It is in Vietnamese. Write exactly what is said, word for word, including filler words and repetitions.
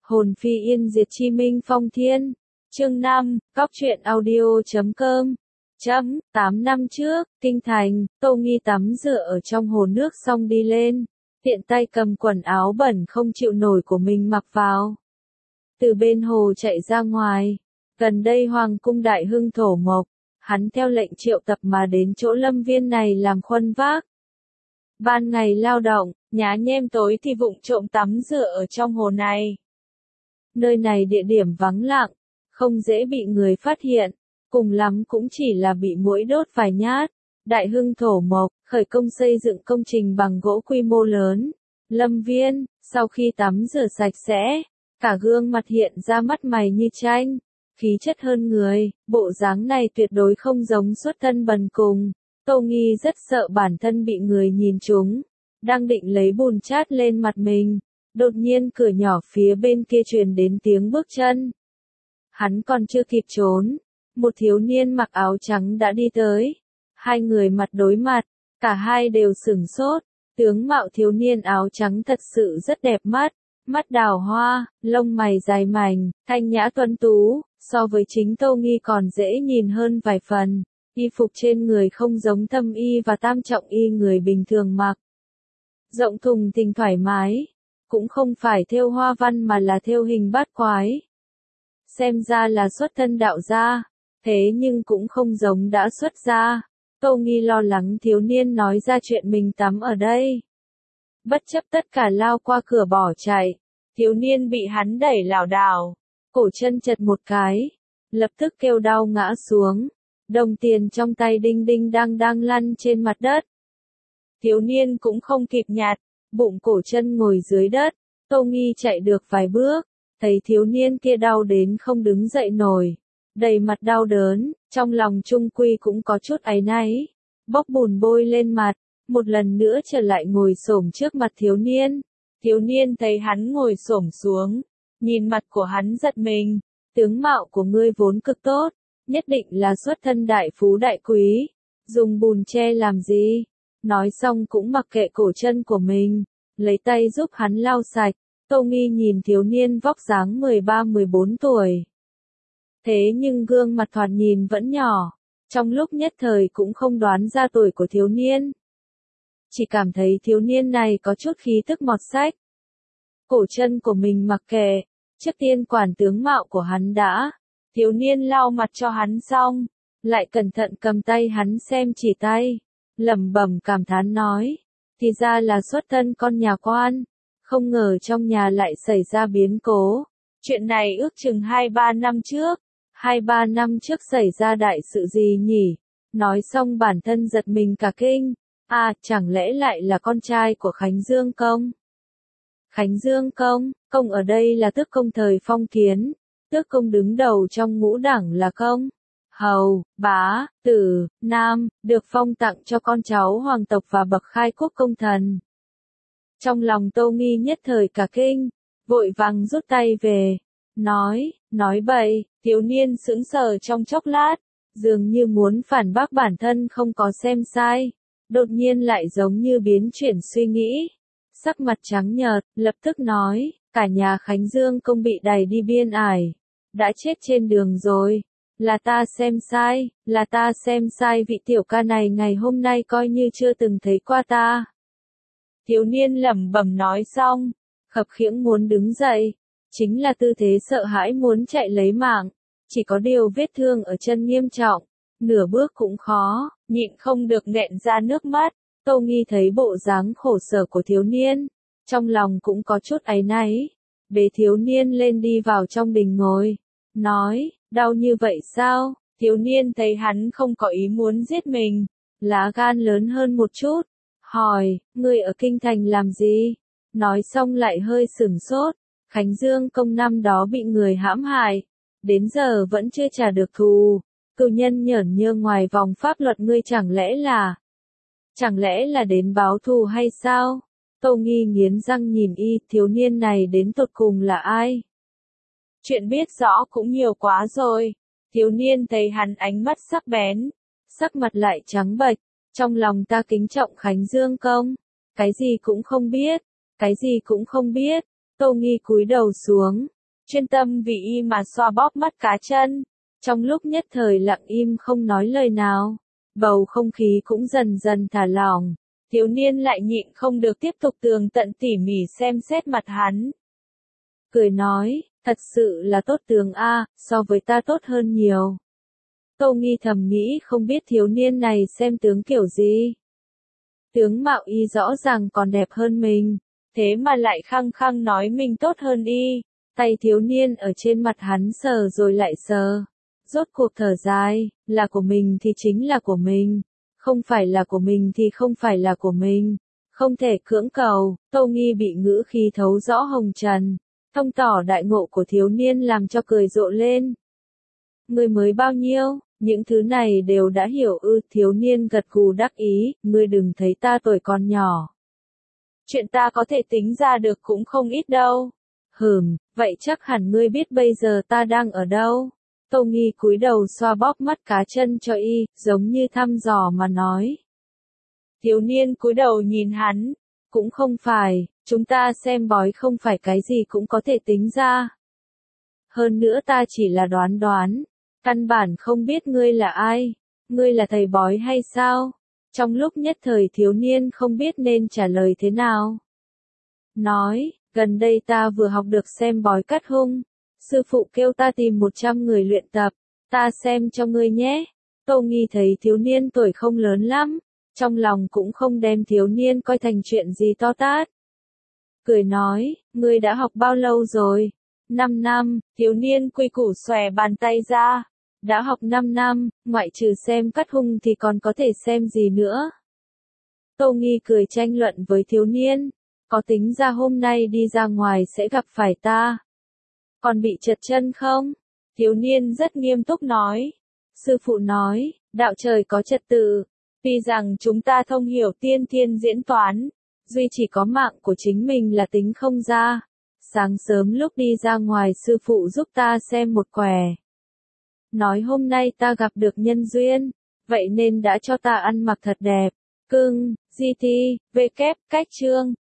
Hồn phi yên diệt chi minh phong thiên. Chương năm, Cóc truyện audio chấm com. Chấm, tám năm trước, kinh thành, Tô Nghi tắm rửa ở trong hồ nước xong đi lên, tiện tay cầm quần áo bẩn không chịu nổi của mình mặc vào. Từ bên hồ chạy ra ngoài, gần đây hoàng cung đại hưng thổ mộc, hắn theo lệnh triệu tập mà đến chỗ lâm viên này làm khuân vác. Ban ngày lao động, nhá nhem tối thì vụng trộm tắm rửa ở trong hồ này. Nơi này địa điểm vắng lặng, không dễ bị người phát hiện, cùng lắm cũng chỉ là bị muỗi đốt vài nhát. Đại hưng thổ mộc, khởi công xây dựng công trình bằng gỗ quy mô lớn. Lâm viên, sau khi tắm rửa sạch sẽ, cả gương mặt hiện ra mắt mày như tranh, khí chất hơn người, bộ dáng này tuyệt đối không giống xuất thân bần cùng. Tô Nghi rất sợ bản thân bị người nhìn trúng, đang định lấy bùn chát lên mặt mình, đột nhiên cửa nhỏ phía bên kia truyền đến tiếng bước chân. Hắn còn chưa kịp trốn, một thiếu niên mặc áo trắng đã đi tới. Hai người mặt đối mặt, cả hai đều sửng sốt. Tướng mạo thiếu niên áo trắng thật sự rất đẹp mắt, mắt đào hoa, lông mày dài mảnh, thanh nhã tuấn tú, so với chính Tô Nghi còn dễ nhìn hơn vài phần. Y phục trên người không giống thâm y và tam trọng y người bình thường mặc. Rộng thùng thình thoải mái, cũng không phải thêu hoa văn mà là thêu hình bát quái. Xem ra là xuất thân đạo gia, thế nhưng cũng không giống đã xuất gia. Tô Nghi lo lắng thiếu niên nói ra chuyện mình tắm ở đây. Bất chấp tất cả lao qua cửa bỏ chạy, thiếu niên bị hắn đẩy lảo đảo, cổ chân chật một cái, lập tức kêu đau ngã xuống, đồng tiền trong tay đinh đinh đang đang lăn trên mặt đất. Thiếu niên cũng không kịp nhặt, bụng cổ chân ngồi dưới đất. Tô Nghi chạy được vài bước, thấy thiếu niên kia đau đến không đứng dậy nổi, đầy mặt đau đớn, trong lòng trung quy cũng có chút áy náy, bốc bùn bôi lên mặt, một lần nữa trở lại ngồi xổm trước mặt thiếu niên. Thiếu niên thấy hắn ngồi xổm xuống, nhìn mặt của hắn giật mình, tướng mạo của ngươi vốn cực tốt, nhất định là xuất thân đại phú đại quý, dùng bùn che làm gì? Nói xong cũng mặc kệ cổ chân của mình, lấy tay giúp hắn lau sạch. Tô Nghi nhìn thiếu niên vóc dáng mười ba mười bốn tuổi. Thế nhưng gương mặt thoạt nhìn vẫn nhỏ, trong lúc nhất thời cũng không đoán ra tuổi của thiếu niên. Chỉ cảm thấy thiếu niên này có chút khí tức mọt sách. Cổ chân của mình mặc kệ, trước tiên quản tướng mạo của hắn đã. Thiếu niên lau mặt cho hắn xong, lại cẩn thận cầm tay hắn xem chỉ tay, lẩm bẩm cảm thán nói, thì ra là xuất thân con nhà quan, không ngờ trong nhà lại xảy ra biến cố. Chuyện này ước chừng hai ba năm trước, hai ba năm trước xảy ra đại sự gì nhỉ? Nói xong bản thân giật mình cả kinh, à, chẳng lẽ lại là con trai của Khánh Dương Công? Khánh Dương Công, công ở đây là tước công thời phong kiến, tước công đứng đầu trong ngũ đẳng là công, hầu, bá, tử, nam, được phong tặng cho con cháu hoàng tộc và bậc khai quốc công thần. Trong lòng Tô Nghi nhất thời cả kinh, vội vàng rút tay về, nói, nói bậy. Thiếu niên sững sờ trong chốc lát, dường như muốn phản bác bản thân không có xem sai, đột nhiên lại giống như biến chuyển suy nghĩ, sắc mặt trắng nhợt, lập tức nói, cả nhà Khánh Dương Công bị đày đi biên ải, đã chết trên đường rồi, là ta xem sai, là ta xem sai vị tiểu ca này ngày hôm nay coi như chưa từng thấy qua ta. Thiếu niên lẩm bẩm nói xong, khập khiễng muốn đứng dậy, chính là tư thế sợ hãi muốn chạy lấy mạng, chỉ có điều vết thương ở chân nghiêm trọng, nửa bước cũng khó, nhịn không được nghẹn ra nước mắt. Tô Nghi thấy bộ dáng khổ sở của thiếu niên, trong lòng cũng có chút áy náy, bế thiếu niên lên đi vào trong đình ngồi, nói, đau như vậy sao? Thiếu niên thấy hắn không có ý muốn giết mình, lá gan lớn hơn một chút, hỏi, ngươi ở kinh thành làm gì? Nói xong lại hơi sửng sốt, Khánh Dương Công năm đó bị người hãm hại, đến giờ vẫn chưa trả được thù, cừu nhân nhởn nhơ ngoài vòng pháp luật, ngươi chẳng lẽ là, chẳng lẽ là đến báo thù hay sao? Tô Nghi nghiến răng nhìn y, thiếu niên này đến tột cùng là ai? Chuyện biết rõ cũng nhiều quá rồi. Thiếu niên thấy hắn ánh mắt sắc bén, sắc mặt lại trắng bệch, trong lòng ta kính trọng Khánh Dương Công, cái gì cũng không biết, cái gì cũng không biết. Tô Nghi cúi đầu xuống, chuyên tâm vì y mà xoa bóp mắt cá chân. Trong lúc nhất thời lặng im không nói lời nào, bầu không khí cũng dần dần thả lỏng. Thiếu niên lại nhịn không được tiếp tục tường tận tỉ mỉ xem xét mặt hắn. Cười nói, thật sự là tốt tướng a, so với ta tốt hơn nhiều. Tô Nghi thầm nghĩ không biết thiếu niên này xem tướng kiểu gì. Tướng mạo y rõ ràng còn đẹp hơn mình, thế mà lại khăng khăng nói mình tốt hơn y. Tay thiếu niên ở trên mặt hắn sờ rồi lại sờ. Rốt cuộc thở dài, là của mình thì chính là của mình, không phải là của mình thì không phải là của mình. Không thể cưỡng cầu. Tô Nghi bị ngữ khí thấu rõ hồng trần, thông tỏ đại ngộ của thiếu niên làm cho cười rộ lên. Ngươi mới bao nhiêu, những thứ này đều đã hiểu ư? Thiếu niên gật gù đắc ý, ngươi đừng thấy ta tuổi còn nhỏ. Chuyện ta có thể tính ra được cũng không ít đâu. Hừm, vậy chắc hẳn ngươi biết bây giờ ta đang ở đâu. Tô Nghi cúi đầu xoa bóp mắt cá chân cho y, giống như thăm dò mà nói. Thiếu niên cúi đầu nhìn hắn, cũng không phải, chúng ta xem bói không phải cái gì cũng có thể tính ra. Hơn nữa ta chỉ là đoán đoán, căn bản không biết ngươi là ai, ngươi là thầy bói hay sao? Trong lúc nhất thời thiếu niên không biết nên trả lời thế nào. Nói, gần đây ta vừa học được xem bói cắt hung. Sư phụ kêu ta tìm một trăm người luyện tập, ta xem cho ngươi nhé. Tô Nghi thấy thiếu niên tuổi không lớn lắm, trong lòng cũng không đem thiếu niên coi thành chuyện gì to tát. Cười nói, ngươi đã học bao lâu rồi? Năm năm, thiếu niên quy củ xòe bàn tay ra. Đã học năm năm, ngoại trừ xem cắt hung thì còn có thể xem gì nữa? Tô Nghi cười tranh luận với thiếu niên, có tính ra hôm nay đi ra ngoài sẽ gặp phải ta. Còn bị trật chân không? Thiếu niên rất nghiêm túc nói. Sư phụ nói, đạo trời có trật tự, vì rằng chúng ta thông hiểu tiên thiên diễn toán, duy chỉ có mạng của chính mình là tính không ra. Sáng sớm lúc đi ra ngoài sư phụ giúp ta xem một quẻ. Nói hôm nay ta gặp được nhân duyên, vậy nên đã cho ta ăn mặc thật đẹp. Cưng, gi ti, vê kép, cách chương.